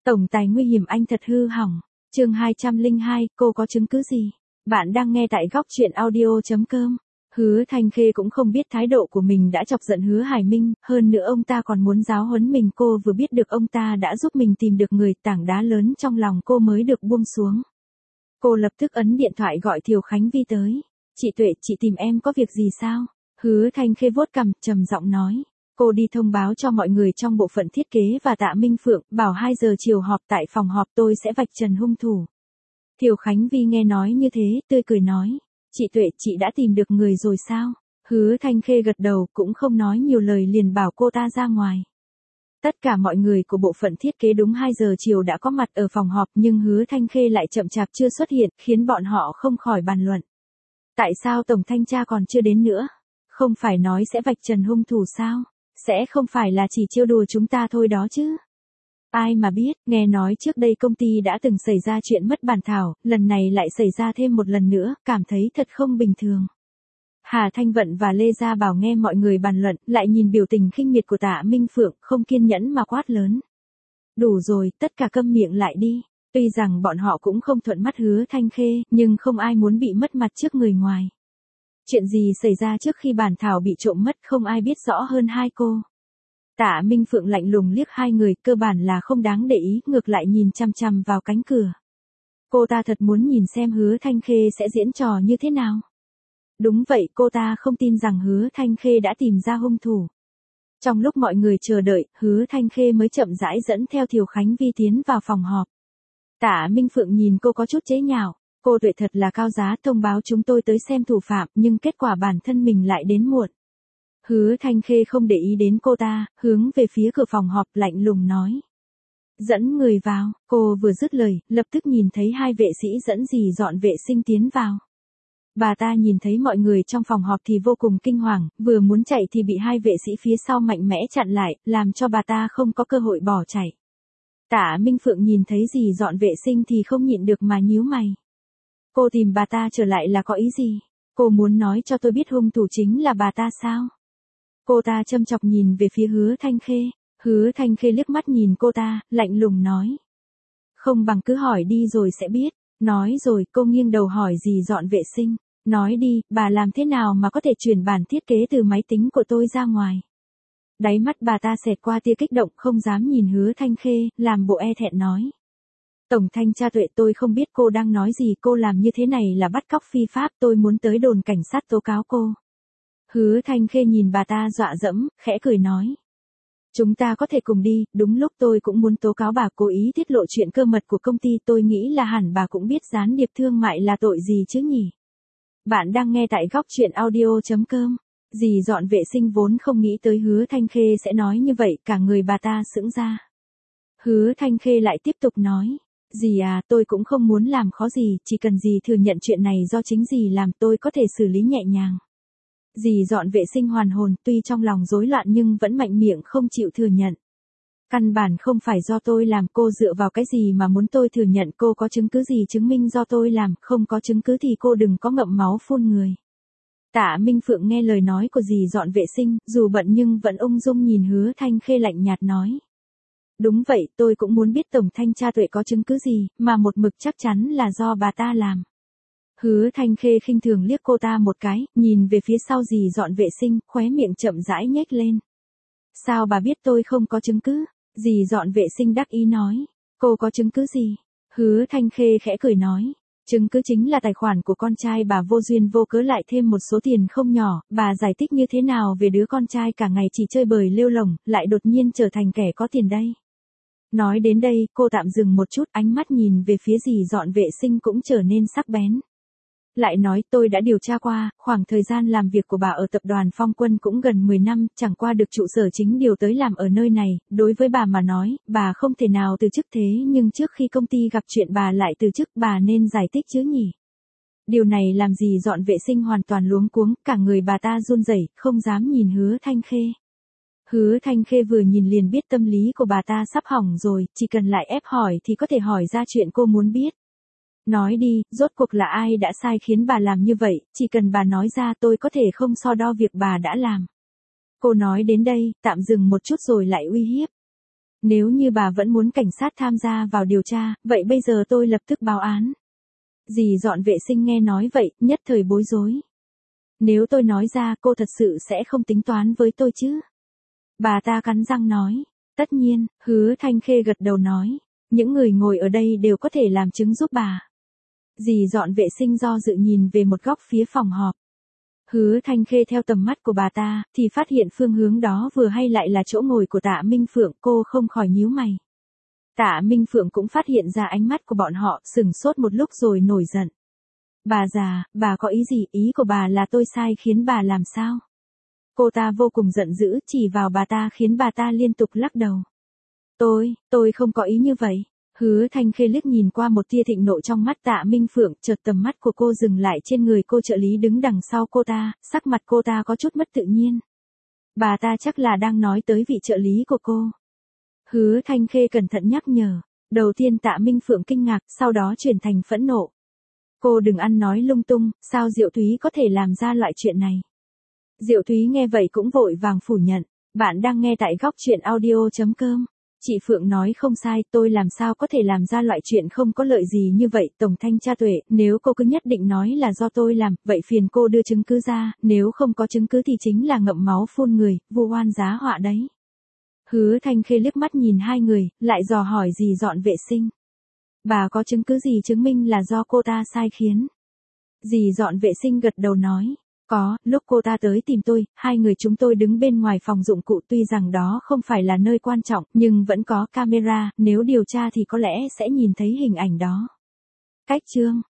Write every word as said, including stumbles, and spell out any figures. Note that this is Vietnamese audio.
Tổng tài nguy hiểm anh thật hư hỏng. Chương hai trăm lẻ hai, cô có chứng cứ gì? Bạn đang nghe tại góc truyện audio chấm com. Hứa Thanh Khê cũng không biết thái độ của mình đã chọc giận Hứa Hải Minh, hơn nữa ông ta còn muốn giáo huấn mình. Cô vừa biết được ông ta đã giúp mình tìm được người, tảng đá lớn trong lòng cô mới được buông xuống. Cô lập tức ấn điện thoại gọi Thiều Khánh Vi tới. Chị Tuệ, chị tìm em có việc gì sao? Hứa Thanh Khê vuốt cằm, trầm giọng nói. Cô đi thông báo cho mọi người trong bộ phận thiết kế và Tạ Minh Phượng, bảo hai giờ chiều họp tại phòng họp, tôi sẽ vạch trần hung thủ. Thiều Khánh Vi nghe nói như thế, tươi cười nói. Chị Tuệ, chị đã tìm được người rồi sao? Hứa Thanh Khê gật đầu, cũng không nói nhiều lời, liền bảo cô ta ra ngoài. Tất cả mọi người của bộ phận thiết kế đúng hai giờ chiều đã có mặt ở phòng họp, nhưng Hứa Thanh Khê lại chậm chạp chưa xuất hiện, khiến bọn họ không khỏi bàn luận. Tại sao tổng thanh tra còn chưa đến nữa? Không phải nói sẽ vạch trần hung thủ sao? Sẽ không phải là chỉ trêu đùa chúng ta thôi đó chứ? Ai mà biết, nghe nói trước đây công ty đã từng xảy ra chuyện mất bản thảo, lần này lại xảy ra thêm một lần nữa, cảm thấy thật không bình thường. Hà Thanh Vận và Lê Gia Bảo nghe mọi người bàn luận, lại nhìn biểu tình khinh miệt của Tạ Minh Phượng, không kiên nhẫn mà quát lớn. Đủ rồi, tất cả câm miệng lại đi. Tuy rằng bọn họ cũng không thuận mắt Hứa Thanh Khê, nhưng không ai muốn bị mất mặt trước người ngoài. Chuyện gì xảy ra trước khi bản thảo bị trộm mất không ai biết rõ hơn hai cô. Tạ Minh Phượng lạnh lùng liếc hai người, cơ bản là không đáng để ý, ngược lại nhìn chăm chăm vào cánh cửa. Cô ta thật muốn nhìn xem Hứa Thanh Khê sẽ diễn trò như thế nào. Đúng vậy, cô ta không tin rằng Hứa Thanh Khê đã tìm ra hung thủ. Trong lúc mọi người chờ đợi, Hứa Thanh Khê mới chậm rãi dẫn theo Thiều Khánh Vi tiến vào phòng họp. Tạ Minh Phượng nhìn cô có chút chế nhạo. Cô Tuệ thật là cao giá, thông báo chúng tôi tới xem thủ phạm, nhưng kết quả bản thân mình lại đến muộn. Hứa Thanh Khê không để ý đến cô ta, hướng về phía cửa phòng họp lạnh lùng nói. Dẫn người vào, cô vừa dứt lời, lập tức nhìn thấy hai vệ sĩ dẫn dì dọn vệ sinh tiến vào. Bà ta nhìn thấy mọi người trong phòng họp thì vô cùng kinh hoàng, vừa muốn chạy thì bị hai vệ sĩ phía sau mạnh mẽ chặn lại, làm cho bà ta không có cơ hội bỏ chạy. Tạ Minh Phượng nhìn thấy dì dọn vệ sinh thì không nhịn được mà nhíu mày. Cô tìm bà ta trở lại là có ý gì? Cô muốn nói cho tôi biết hung thủ chính là bà ta sao? Cô ta châm chọc nhìn về phía Hứa Thanh Khê. Hứa Thanh Khê liếc mắt nhìn cô ta, lạnh lùng nói. Không bằng cứ hỏi đi rồi sẽ biết. Nói rồi, cô nghiêng đầu hỏi dì dọn vệ sinh. Nói đi, bà làm thế nào mà có thể chuyển bản thiết kế từ máy tính của tôi ra ngoài? Đáy mắt bà ta xẹt qua tia kích động, không dám nhìn Hứa Thanh Khê, làm bộ e thẹn nói. Tổng thanh tra Tuệ, tôi không biết cô đang nói gì, cô làm như thế này là bắt cóc phi pháp, tôi muốn tới đồn cảnh sát tố cáo cô. Hứa Thanh Khê nhìn bà ta dọa dẫm, khẽ cười nói. Chúng ta có thể cùng đi, đúng lúc tôi cũng muốn tố cáo bà cố ý tiết lộ chuyện cơ mật của công ty, tôi nghĩ là hẳn bà cũng biết gián điệp thương mại là tội gì chứ nhỉ. Bạn đang nghe tại góc truyện audio chấm com. Dì dọn vệ sinh vốn không nghĩ tới Hứa Thanh Khê sẽ nói như vậy, cả người bà ta sững ra. Hứa Thanh Khê lại tiếp tục nói. Dì à, tôi cũng không muốn làm khó dì, chỉ cần dì thừa nhận chuyện này do chính dì làm, tôi có thể xử lý nhẹ nhàng. Dì dọn vệ sinh hoàn hồn, tuy trong lòng rối loạn nhưng vẫn mạnh miệng không chịu thừa nhận. Căn bản không phải do tôi làm, cô dựa vào cái gì mà muốn tôi thừa nhận, cô có chứng cứ gì chứng minh do tôi làm, không có chứng cứ thì cô đừng có ngậm máu phun người. Tạ Minh Phượng nghe lời nói của dì dọn vệ sinh, dù bận nhưng vẫn ung dung nhìn Hứa Thanh Khê lạnh nhạt nói. Đúng vậy, tôi cũng muốn biết tổng thanh tra Tuệ có chứng cứ gì, mà một mực chắc chắn là do bà ta làm. Hứa Thanh Khê khinh thường liếc cô ta một cái, nhìn về phía sau dì dọn vệ sinh, khóe miệng chậm rãi nhếch lên. Sao bà biết tôi không có chứng cứ? Dì dọn vệ sinh đắc ý nói. Cô có chứng cứ gì? Hứa Thanh Khê khẽ cười nói. Chứng cứ chính là tài khoản của con trai bà vô duyên vô cớ lại thêm một số tiền không nhỏ, bà giải thích như thế nào về đứa con trai cả ngày chỉ chơi bời lêu lổng, lại đột nhiên trở thành kẻ có tiền đây? Nói đến đây, cô tạm dừng một chút, ánh mắt nhìn về phía dì dọn vệ sinh cũng trở nên sắc bén. Lại nói, tôi đã điều tra qua, khoảng thời gian làm việc của bà ở tập đoàn Phong Quân cũng gần mười năm, chẳng qua được trụ sở chính điều tới làm ở nơi này, đối với bà mà nói, bà không thể nào từ chức, thế nhưng trước khi công ty gặp chuyện bà lại từ chức, bà nên giải thích chứ nhỉ. Điều này làm dì dọn vệ sinh hoàn toàn luống cuống, cả người bà ta run rẩy, không dám nhìn Hứa Thanh Khê. Hứa Thanh Khê vừa nhìn liền biết tâm lý của bà ta sắp hỏng rồi, chỉ cần lại ép hỏi thì có thể hỏi ra chuyện cô muốn biết. Nói đi, rốt cuộc là ai đã sai khiến bà làm như vậy, chỉ cần bà nói ra tôi có thể không so đo việc bà đã làm. Cô nói đến đây, tạm dừng một chút rồi lại uy hiếp. Nếu như bà vẫn muốn cảnh sát tham gia vào điều tra, vậy bây giờ tôi lập tức báo án. Dì dọn vệ sinh nghe nói vậy, nhất thời bối rối. Nếu tôi nói ra, cô thật sự sẽ không tính toán với tôi chứ? Bà ta cắn răng nói. Tất nhiên, Hứa Thanh Khê gật đầu nói. Những người ngồi ở đây đều có thể làm chứng giúp bà. Dì dọn vệ sinh do dự nhìn về một góc phía phòng họp. Hứa Thanh Khê theo tầm mắt của bà ta, thì phát hiện phương hướng đó vừa hay lại là chỗ ngồi của Tạ Minh Phượng, cô không khỏi nhíu mày. Tạ Minh Phượng cũng phát hiện ra ánh mắt của bọn họ, sừng sốt một lúc rồi nổi giận. Bà già, bà có ý gì? Ý của bà là tôi sai khiến bà làm sao? Cô ta vô cùng giận dữ, chỉ vào bà ta khiến bà ta liên tục lắc đầu. Tôi, tôi không có ý như vậy. Hứa Thanh Khê liếc nhìn qua một tia thịnh nộ trong mắt Tạ Minh Phượng, chợt tầm mắt của cô dừng lại trên người cô trợ lý đứng đằng sau cô ta, sắc mặt cô ta có chút mất tự nhiên. Bà ta chắc là đang nói tới vị trợ lý của cô. Hứa Thanh Khê cẩn thận nhắc nhở. Đầu tiên Tạ Minh Phượng kinh ngạc, sau đó chuyển thành phẫn nộ. Cô đừng ăn nói lung tung, sao Diệu Thúy có thể làm ra loại chuyện này? Diệu Thúy nghe vậy cũng vội vàng phủ nhận. Bạn đang nghe tại góc truyện audio chấm com. Chị Phượng nói không sai, tôi làm sao có thể làm ra loại chuyện không có lợi gì như vậy, Tổng Thanh tra Tuệ, nếu cô cứ nhất định nói là do tôi làm, vậy phiền cô đưa chứng cứ ra, nếu không có chứng cứ thì chính là ngậm máu phun người, vu oan giá họa đấy. Hứa Thanh Khê liếc mắt nhìn hai người, lại dò hỏi dì dọn vệ sinh. Bà có chứng cứ gì chứng minh là do cô ta sai khiến? Dì dọn vệ sinh gật đầu nói. Có, lúc cô ta tới tìm tôi, hai người chúng tôi đứng bên ngoài phòng dụng cụ, tuy rằng đó không phải là nơi quan trọng, nhưng vẫn có camera, nếu điều tra thì có lẽ sẽ nhìn thấy hình ảnh đó. Cách chương